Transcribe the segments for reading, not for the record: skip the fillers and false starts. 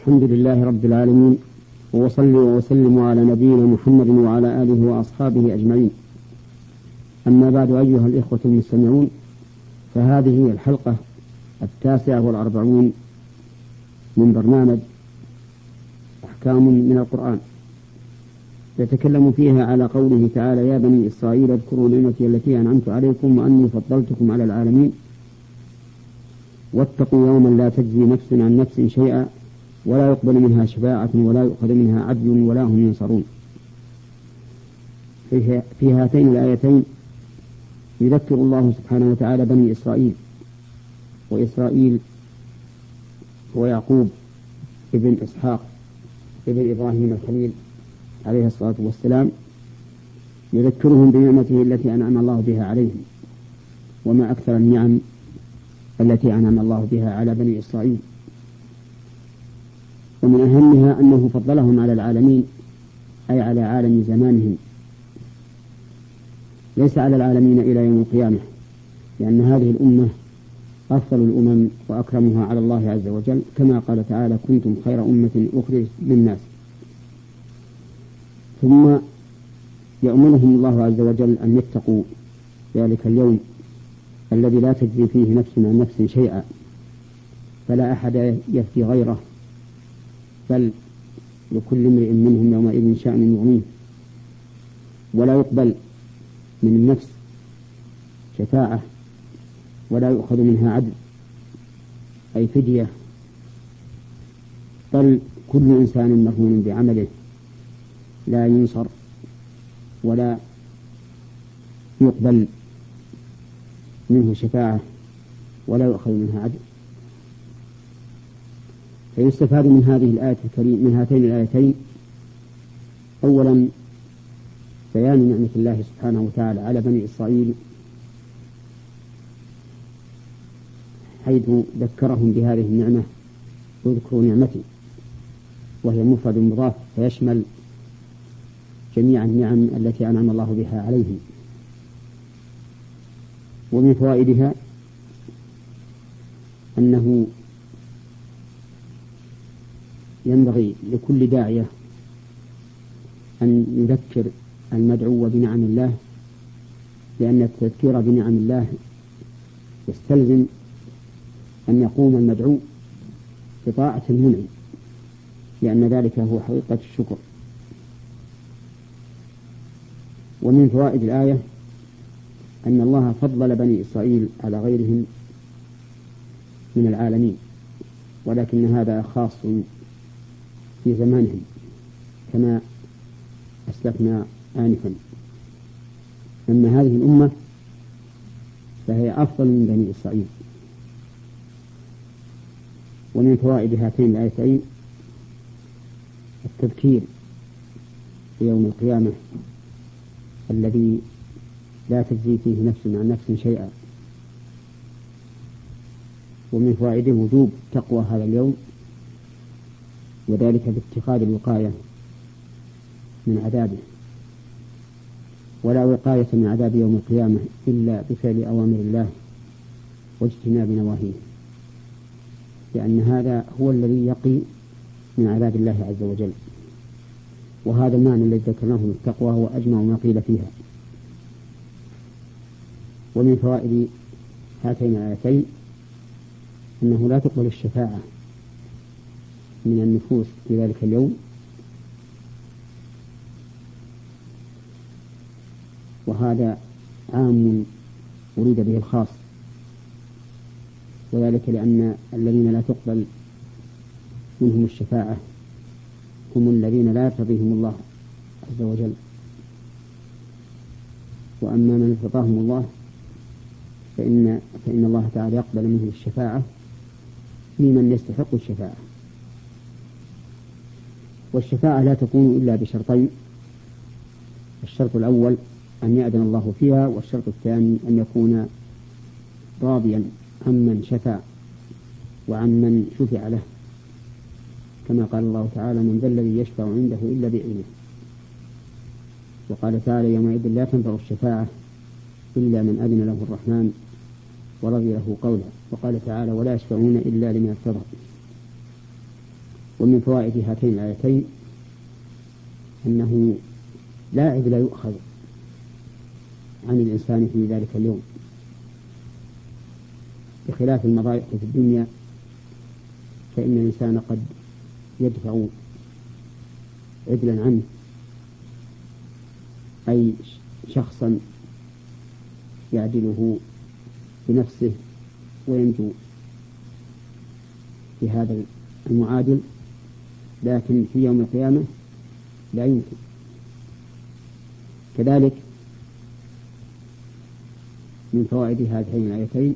الحمد لله رب العالمين، وصلي وسلم على نبينا محمد وعلى آله وأصحابه أجمعين. أما بعد، أيها الإخوة المستمعون، فهذه هي الحلقة 49 من برنامج أحكام من القرآن، يتكلم فيها على قوله تعالى: يا بني إسرائيل اذكروا نعمتي التي أنعمت عليكم وأني فضلتكم على العالمين، واتقوا يوما لا تجزي نفس عن نفس شيئا ولا يقبل منها شفاعة ولا يؤخذ منها عدل ولا هم ينصرون. في هاتين الآيتين يذكر الله سبحانه وتعالى بني إسرائيل، وإسرائيل هو يعقوب ابن إسحاق ابن إبراهيم الخليل عليه الصلاة والسلام، يذكرهم بنعمته التي أنعم الله بها عليهم. وما أكثر النعم التي أنعم الله بها على بني إسرائيل، ومن أهمها أنه فضلهم على العالمين، أي على عالم زمانهم، ليس على العالمين إلى يوم القيامة، لأن هذه الأمة أفضل الأمم وأكرمها على الله عز وجل، كما قال تعالى: كنتم خير أمة أخرجت للناس. ثم يأمرهم الله عز وجل أن يتقوا ذلك اليوم الذي لا تجزي فيه نفس عن نفس شيئا، فلا أحد يفتي غيره، بل لكل امرئ منهم يومئذ شأن يغنيه، ولا يقبل من النفس شفاعة ولا يؤخذ منها عدل أي فدية، بل كل إنسان مرهون بعمله لا ينصر ولا يقبل منه شفاعة ولا يؤخذ منها عدل. فيستفاد من هذه الآية الكريمة، من هاتين الآيتين، أولا بيان نعمة الله سبحانه وتعالى على بني إسرائيل، حيث ذكرهم بهذه النعمة: اذكروا نعمتي، وهي مفرد مضاف فيشمل جميع النعم التي أنعم الله بها عليهم. ومن فوائدها أنه ينبغي لكل داعية أن يذكر المدعو بنعم الله، لأن التذكير بنعم الله يستلزم أن يقوم المدعو بطاعة المنعم، لأن ذلك هو حقيقة الشكر. ومن فوائد الآية أن الله فضل بني إسرائيل على غيرهم من العالمين، ولكن هذا خاص في زمانهم كما أسلفنا آنفا. أما هذه الأمة فهي أفضل من بني إسرائيل. ومن فوائد هاتين الآيتين التذكير بيوم القيامة الذي لا تجزي فيه نفس عن نفس شيئا. ومن فوائده وجوب تقوى هذا اليوم، وذلك باتخاذ الوقاية من عذابه، ولا وقاية من عذاب يوم القيامة إلا بفعل أوامر الله واجتناب نواهيه، لأن هذا هو الذي يقي من عذاب الله عز وجل. وهذا المعنى الذي ذكرناه من التقوى هو أجمع ما قيل فيها. ومن فوائد هاتين الآيتين أنه لا تقبل الشفاعة من النفوس في ذلك اليوم، وهذا عام أريد به الخاص، وذلك لأن الذين لا تقبل منهم الشفاعة هم الذين لا يرتضيهم الله عز وجل. وأما من ارتضاهم الله فإن الله تعالى يقبل منه الشفاعة في من يستحق الشفاعة. والشفاعة لا تكون إلا بشرطين: الشرط الأول أن يأذن الله فيها، والشرط الثاني أن يكون راضيا عمن شفع وعمن شفع له، كما قال الله تعالى: من ذا الذي يشفع عنده إلا بإذنه. وقال تعالى: يومئذ لا تنفع الشفاعة إلا من أذن له الرحمن ورضي له قولا. وقال تعالى: ولا يشفعون إلا لمن ارتضى. ومن فوائد هاتين الآيتين أنه لا عدل يؤخذ عن الإنسان في ذلك اليوم، بخلاف المضايق في الدنيا، فإن الإنسان قد يدفع عدلا عنه، أي شخصا يعدله بنفسه وينجو بهذا المعادل، لكن في يوم القيامة لا يمكن. كذلك من فوائد هاتين الآيتين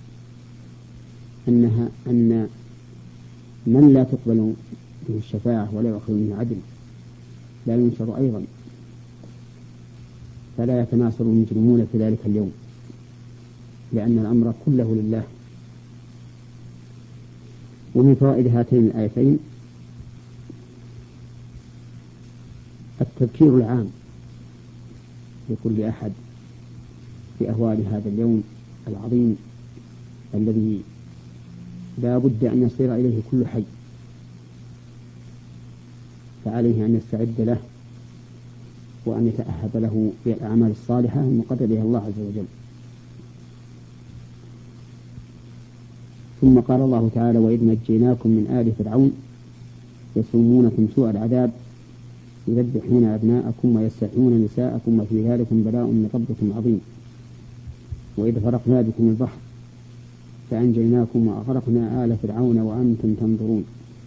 أن من لا تقبل به الشفاعة ولا يؤخذ منه عدل لا ينشر أيضا، فلا يتناصر المجرمون في ذلك اليوم، لأن الأمر كله لله. ومن فوائد هاتين الآيتين التذكير العام لكل أحد بأهوال هذا اليوم العظيم الذي لا بد أن يصير إليه كل حي، فعليه أن يستعد له وأن يتأهب له بالأعمال الصالحة المقدرة بها الله عز وجل. ثم قال الله تعالى: وإذ نجيناكم من آل فرعون يسومونكم سوء العذاب يذبحون أبناءكم ويستحيون نساءكم وفي ذلكم بلاء من ربكم عظيم. وإذ فرقنا بكم البحر فأنجيناكم وأغرقنا آل فرعون وأنتم تنظرون.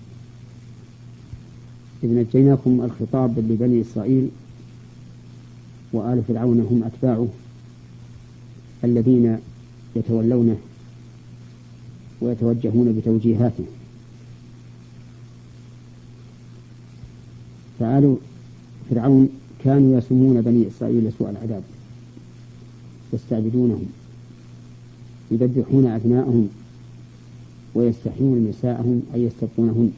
إذ نجيناكم الخطاب لبني إسرائيل، وآل فرعون هم أتباعه الذين يتولونه ويتوجهون بتوجيهاته. فآل فرعون كانوا يسومون بني إسرائيل سوء العذاب، يستعبدونهم، يذبحون أبناءهم ويستحيون نساءهم أي يستبقونهن،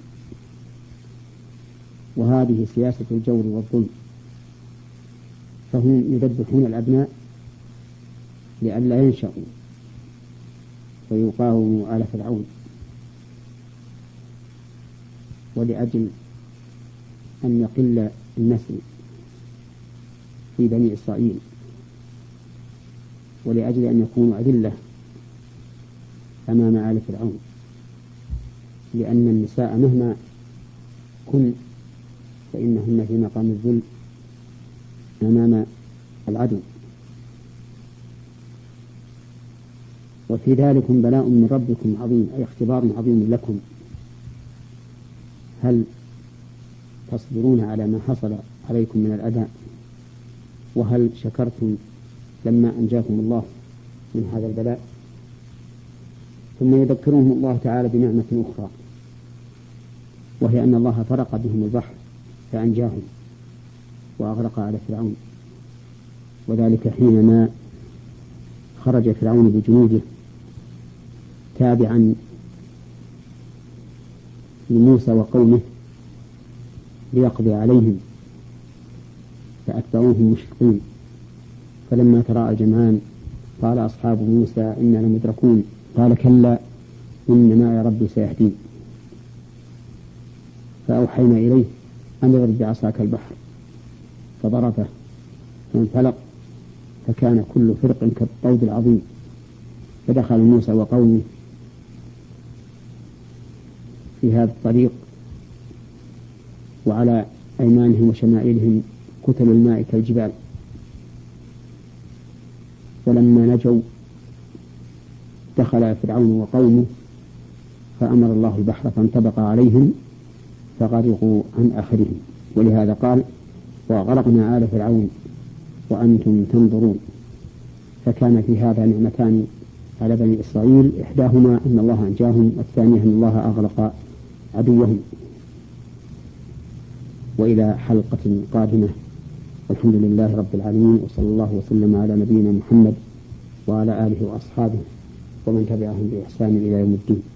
وهذه سياسة الجور والظلم. فهم يذبحون الأبناء لئلا ينشأوا ويقاوموا آل فرعون، ولأجل أن يقل النسل في بني إسرائيل، ولأجل أن يكونوا أذلة أمام آل فرعون، لأن النساء مهما كن فإنهن في مقام الذل أمام العدو. وفي ذلكم بلاء من ربكم عظيم، أي اختبار عظيم لكم، هل تصبرون على ما حصل عليكم من الأذى؟ وهل شكرتم لما أنجاكم الله من هذا البلاء؟ ثم يذكرهم الله تعالى بنعمة أخرى، وهي أن الله فرق بهم البحر فأنجاهم وأغرق على فرعون، وذلك حينما خرج فرعون بجنوده تابعا لموسى وقومه ليقضي عليهم، فأتبعوهم مشرقين. فلما تراءى الجمعان قال أصحاب موسى إنا لمدركون، قال كلا إن معي ربي سيهدين. فأوحينا إليه أن اضرب بعصاك البحر، فضربه فانفلق فكان كل فرق كالطود العظيم. فدخل موسى وقومه في هذا الطريق، وعلى أيمانهم وشمائلهم كتل الماء كالجبال. ولما نجوا دخل فرعون وقومه فأمر الله البحر فانطبق عليهم فغرقوا عن آخرهم. ولهذا قال وغرقنا آل فرعون وأنتم تنظرون. فكان في هذا نعمتان على بني إسرائيل، إحداهما أن الله أنجاهم، والثانية أن الله أغرق عدوهم. وإلى حلقة قادمة، والحمد لله رب العالمين، وصلى الله وسلم على نبينا محمد وعلى آله وأصحابه ومن تبعهم بإحسان إلى يوم الدين.